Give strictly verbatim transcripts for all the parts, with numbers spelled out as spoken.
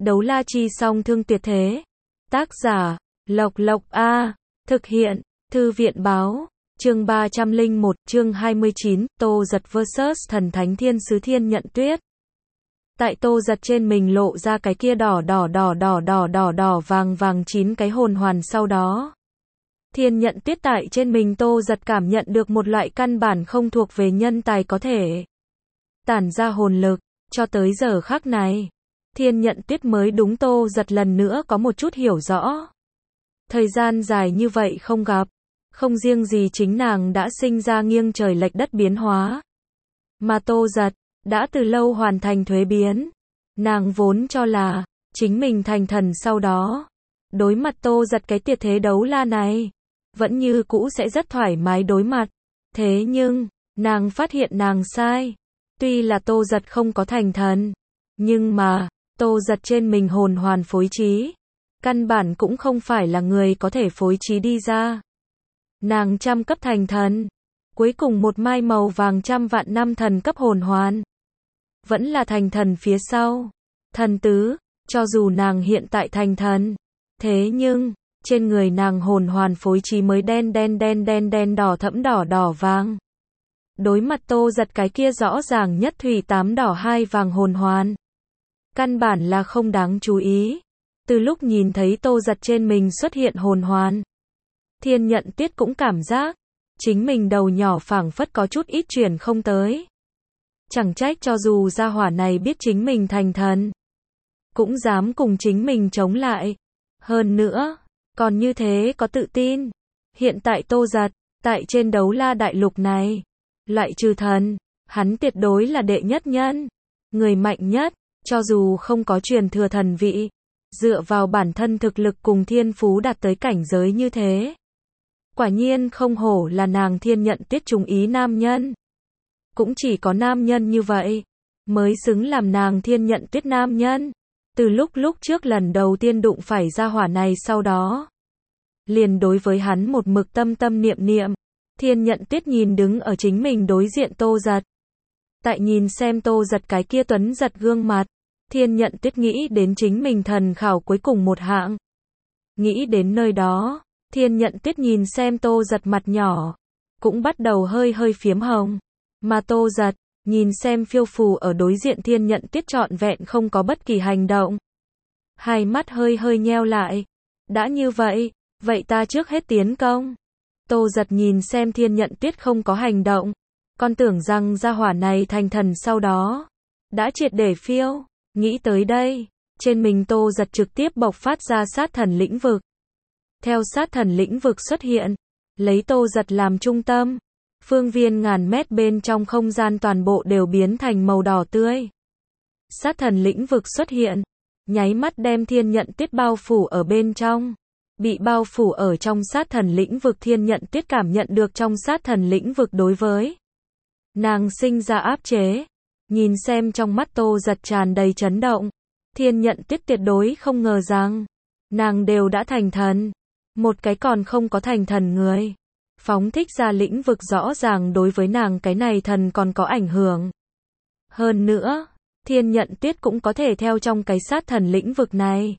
Đấu la chi song thương tuyệt thế. Tác giả, Lộc Lộc A. Thực hiện, Thư viện báo. Chương ba trăm lẻ một, chương hai mươi chín, Tô Giật versus thần thánh thiên sứ Thiên Nhận Tuyết. Tại Tô Giật trên mình lộ ra cái kia đỏ đỏ đỏ đỏ đỏ đỏ đỏ vàng vàng chín cái hồn hoàn sau đó. Thiên Nhận Tuyết tại trên mình Tô Giật cảm nhận được một loại căn bản không thuộc về nhân tài có thể tản ra hồn lực, cho tới giờ khắc này. Thiên Nhận Tuyết mới đúng Tô Giật lần nữa có một chút hiểu rõ. Thời gian dài như vậy không gặp, không riêng gì chính nàng đã sinh ra nghiêng trời lệch đất biến hóa, mà Tô Giật đã từ lâu hoàn thành thuế biến. Nàng vốn cho là chính mình thành thần sau đó, đối mặt Tô Giật cái tuyệt thế đấu la này, vẫn như cũ sẽ rất thoải mái đối mặt. Thế nhưng, nàng phát hiện nàng sai. Tuy là Tô Giật không có thành thần, nhưng mà, Tô Giật trên mình hồn hoàn phối trí, căn bản cũng không phải là người có thể phối trí đi ra. Nàng trăm cấp thành thần, cuối cùng một mai màu vàng trăm vạn năm thần cấp hồn hoàn, vẫn là thành thần phía sau. Thần tứ, cho dù nàng hiện tại thành thần, thế nhưng, trên người nàng hồn hoàn phối trí mới đen đen đen đen đen đỏ thẫm đỏ đỏ vàng. Đối mặt Tô Giật cái kia rõ ràng nhất thủy tám đỏ hai vàng hồn hoàn, căn bản là không đáng chú ý. Từ lúc nhìn thấy Tô Giật trên mình xuất hiện hồn hoàn, Thiên Nhận Tuyết cũng cảm giác chính mình đầu nhỏ phảng phất có chút ít chuyển không tới. Chẳng trách cho dù gia hỏa này biết chính mình thành thần, cũng dám cùng chính mình chống lại. Hơn nữa, còn như thế có tự tin. Hiện tại Tô Giật, tại trên đấu la đại lục này, loại trừ thần, hắn tuyệt đối là đệ nhất nhân, người mạnh nhất, cho dù không có truyền thừa thần vị, dựa vào bản thân thực lực cùng thiên phú đạt tới cảnh giới như thế. Quả nhiên không hổ là nàng Thiên Nhận Tuyết trúng ý nam nhân. Cũng chỉ có nam nhân như vậy, mới xứng làm nàng Thiên Nhận Tuyết nam nhân. Từ lúc lúc trước lần đầu tiên đụng phải gia hỏa này sau đó, liền đối với hắn một mực tâm tâm niệm niệm. Thiên Nhận Tuyết nhìn đứng ở chính mình đối diện Tô Giật. Tại nhìn xem Tô Giật cái kia tuấn giật gương mặt, Thiên Nhận Tuyết nghĩ đến chính mình thần khảo cuối cùng một hạng. Nghĩ đến nơi đó, Thiên Nhận Tuyết nhìn xem Tô Giật mặt nhỏ, cũng bắt đầu hơi hơi phiếm hồng. Mà Tô Giật, nhìn xem phiêu phù ở đối diện Thiên Nhận Tuyết trọn vẹn không có bất kỳ hành động. Hai mắt hơi hơi nheo lại. Đã như vậy, vậy ta trước hết tiến công. Tô Giật nhìn xem Thiên Nhận Tuyết không có hành động, còn tưởng rằng gia hỏa này thành thần sau đó đã triệt để phiêu. Nghĩ tới đây, trên mình Tô Giật trực tiếp bộc phát ra sát thần lĩnh vực. Theo sát thần lĩnh vực xuất hiện, lấy Tô Giật làm trung tâm, phương viên ngàn mét bên trong không gian toàn bộ đều biến thành màu đỏ tươi. Sát thần lĩnh vực xuất hiện, nháy mắt đem Thiên Nhận Tuyết bao phủ ở bên trong. Bị bao phủ ở trong sát thần lĩnh vực, Thiên Nhận Tuyết cảm nhận được trong sát thần lĩnh vực đối với nàng sinh ra áp chế. Nhìn xem trong mắt Tô Giật tràn đầy chấn động, Thiên Nhận Tuyết tuyệt đối không ngờ rằng nàng đều đã thành thần, một cái còn không có thành thần người phóng thích ra lĩnh vực rõ ràng đối với nàng cái này thần còn có ảnh hưởng. Hơn nữa, Thiên Nhận Tuyết cũng có thể theo trong cái sát thần lĩnh vực này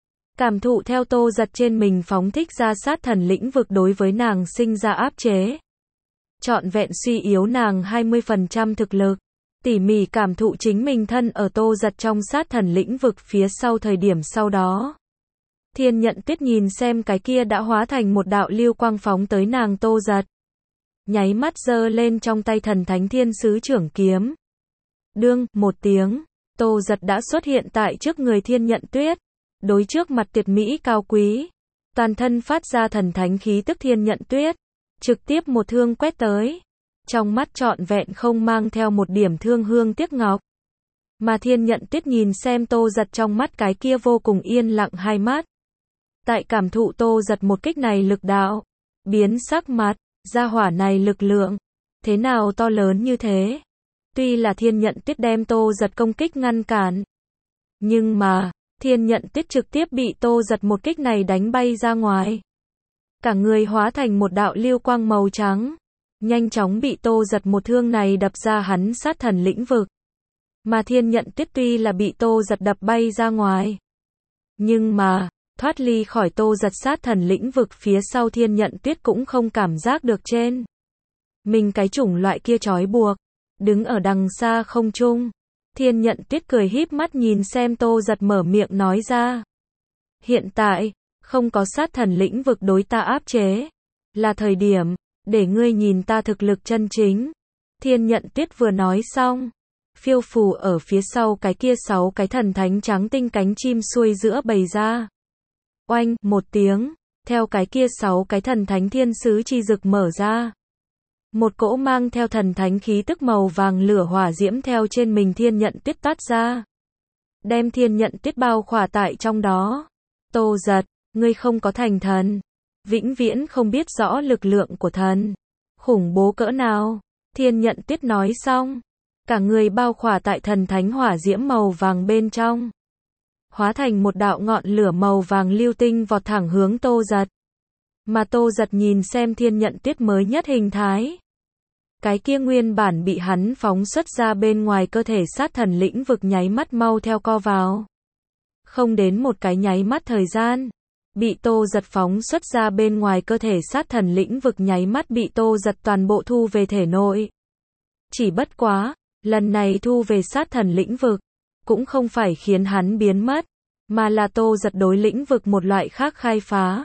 cảm thụ theo Tô Giật trên mình phóng thích ra sát thần lĩnh vực đối với nàng sinh ra áp chế, trọn vẹn suy yếu nàng hai mươi phần trăm thực lực. Tỉ mỉ cảm thụ chính mình thân ở Tô Giật trong sát thần lĩnh vực phía sau thời điểm sau đó, Thiên Nhận Tuyết nhìn xem cái kia đã hóa thành một đạo lưu quang phóng tới nàng Tô Giật, nháy mắt giơ lên trong tay thần thánh thiên sứ trưởng kiếm. Đương, một tiếng, Tô Giật đã xuất hiện tại trước người Thiên Nhận Tuyết, đối trước mặt tuyệt mỹ cao quý, toàn thân phát ra thần thánh khí tức Thiên Nhận Tuyết, trực tiếp một thương quét tới. Trong mắt trọn vẹn không mang theo một điểm thương hương tiếc ngọc. Mà Thiên Nhận Tuyết nhìn xem Tô Giật trong mắt cái kia vô cùng yên lặng hai mắt. Tại cảm thụ Tô Giật một kích này lực đạo, biến sắc mặt, gia hỏa này lực lượng, thế nào to lớn như thế. Tuy là Thiên Nhận Tuyết đem Tô Giật công kích ngăn cản, nhưng mà, Thiên Nhận Tuyết trực tiếp bị Tô Giật một kích này đánh bay ra ngoài. Cả người hóa thành một đạo lưu quang màu trắng, nhanh chóng bị Tô Giật một thương này đập ra hắn sát thần lĩnh vực. Mà Thiên Nhận Tuyết tuy là bị Tô Giật đập bay ra ngoài, Nhưng mà, thoát ly khỏi Tô Giật sát thần lĩnh vực phía sau Thiên Nhận Tuyết cũng không cảm giác được trên mình cái chủng loại kia trói buộc. Đứng ở đằng xa không trung, Thiên Nhận Tuyết cười híp mắt nhìn xem Tô Giật mở miệng nói ra. Hiện tại, không có sát thần lĩnh vực đối ta áp chế. Là thời điểm, để ngươi nhìn ta thực lực chân chính. Thiên Nhận Tuyết vừa nói xong, phiêu phù ở phía sau cái kia sáu cái thần thánh trắng tinh cánh chim xuôi giữa bầy ra. Oanh, một tiếng, theo cái kia sáu cái thần thánh thiên sứ chi dực mở ra. Một cỗ mang theo thần thánh khí tức màu vàng lửa hỏa diễm theo trên mình Thiên Nhận Tuyết toát ra. Đem Thiên Nhận Tuyết bao khỏa tại trong đó. Tô Giật, ngươi không có thành thần. Vĩnh viễn không biết rõ lực lượng của thần. Khủng bố cỡ nào. Thiên Nhận Tuyết nói xong. Cả người bao khỏa tại thần thánh hỏa diễm màu vàng bên trong. Hóa thành một đạo ngọn lửa màu vàng lưu tinh vọt thẳng hướng Tô Giật. Mà Tô Giật nhìn xem Thiên Nhận Tuyết mới nhất hình thái. Cái kia nguyên bản bị hắn phóng xuất ra bên ngoài cơ thể sát thần lĩnh vực nháy mắt mau theo co vào. Không đến một cái nháy mắt thời gian. Bị Tô Giật phóng xuất ra bên ngoài cơ thể sát thần lĩnh vực nháy mắt bị Tô Giật toàn bộ thu về thể nội. Chỉ bất quá, lần này thu về sát thần lĩnh vực, cũng không phải khiến hắn biến mất, mà là Tô Giật đối lĩnh vực một loại khác khai phá.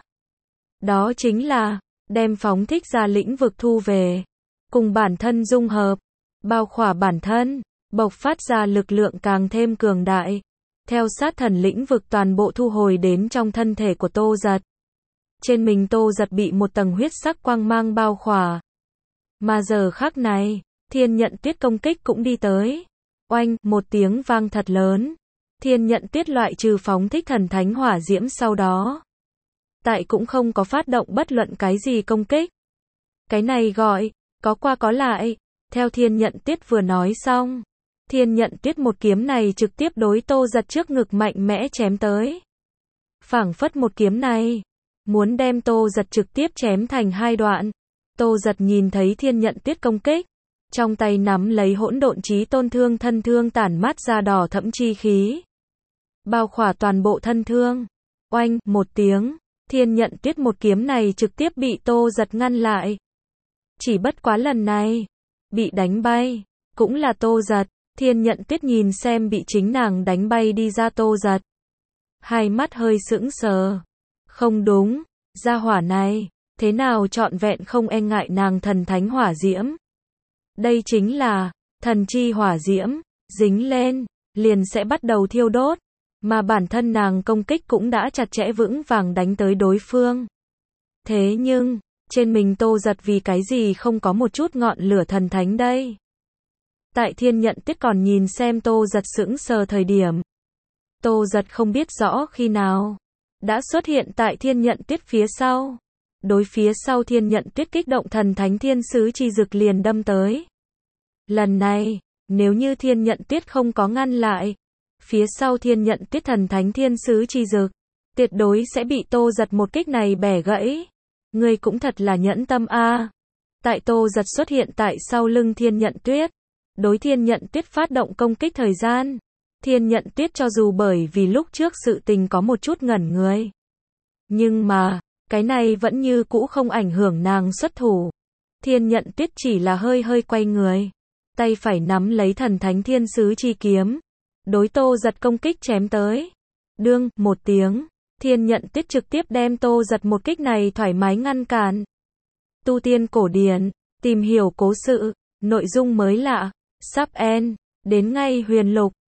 Đó chính là, đem phóng thích ra lĩnh vực thu về, cùng bản thân dung hợp, bao khỏa bản thân, bộc phát ra lực lượng càng thêm cường đại. Theo sát thần lĩnh vực toàn bộ thu hồi đến trong thân thể của Tô Giật. Trên mình Tô Giật bị một tầng huyết sắc quang mang bao khỏa. Mà giờ khắc này, Thiên Nhận Tuyết công kích cũng đi tới. Oanh, một tiếng vang thật lớn. Thiên Nhận Tuyết loại trừ phóng thích thần thánh hỏa diễm sau đó. Tại cũng không có phát động bất luận cái gì công kích. Cái này gọi, có qua có lại. Theo Thiên Nhận Tuyết vừa nói xong. Thiên Nhận Tuyết một kiếm này trực tiếp đối Tô Giật trước ngực mạnh mẽ chém tới. Phảng phất một kiếm này, muốn đem Tô Giật trực tiếp chém thành hai đoạn. Tô Giật nhìn thấy Thiên Nhận Tuyết công kích, trong tay nắm lấy hỗn độn chí tôn thương thân thương tản mát ra đỏ thẫm chi khí. Bao khỏa toàn bộ thân thương. Oanh, một tiếng, Thiên Nhận Tuyết một kiếm này trực tiếp bị Tô Giật ngăn lại. Chỉ bất quá lần này, bị đánh bay, cũng là Tô Giật. Thiên Nhận Tuyết nhìn xem bị chính nàng đánh bay đi ra Tô Giật. Hai mắt hơi sững sờ. Không đúng, gia hỏa này, thế nào trọn vẹn không e ngại nàng thần thánh hỏa diễm. Đây chính là, thần chi hỏa diễm, dính lên, liền sẽ bắt đầu thiêu đốt. Mà bản thân nàng công kích cũng đã chặt chẽ vững vàng đánh tới đối phương. Thế nhưng, trên mình Tô Giật vì cái gì không có một chút ngọn lửa thần thánh đây? Tại Thiên Nhận Tuyết còn nhìn xem Tô Giật sững sờ thời điểm. Tô Giật không biết rõ khi nào đã xuất hiện tại Thiên Nhận Tuyết phía sau. Đối phía sau Thiên Nhận Tuyết kích động thần thánh thiên sứ chi dực liền đâm tới. Lần này, nếu như Thiên Nhận Tuyết không có ngăn lại, phía sau Thiên Nhận Tuyết thần thánh thiên sứ chi dực, tuyệt đối sẽ bị Tô Giật một kích này bẻ gãy. Ngươi cũng thật là nhẫn tâm a. Tại Tô Giật xuất hiện tại sau lưng Thiên Nhận Tuyết. Đối Thiên Nhận Tuyết phát động công kích thời gian. Thiên Nhận Tuyết cho dù bởi vì lúc trước sự tình có một chút ngẩn người. Nhưng mà, cái này vẫn như cũ không ảnh hưởng nàng xuất thủ. Thiên Nhận Tuyết chỉ là hơi hơi quay người. Tay phải nắm lấy thần thánh thiên sứ chi kiếm. Đối Tô Giật công kích chém tới. Đương, một tiếng. Thiên Nhận Tuyết trực tiếp đem Tô Giật một kích này thoải mái ngăn cản. Tu tiên cổ điển, tìm hiểu cố sự, nội dung mới lạ. Sub N, đến ngay huyền lục.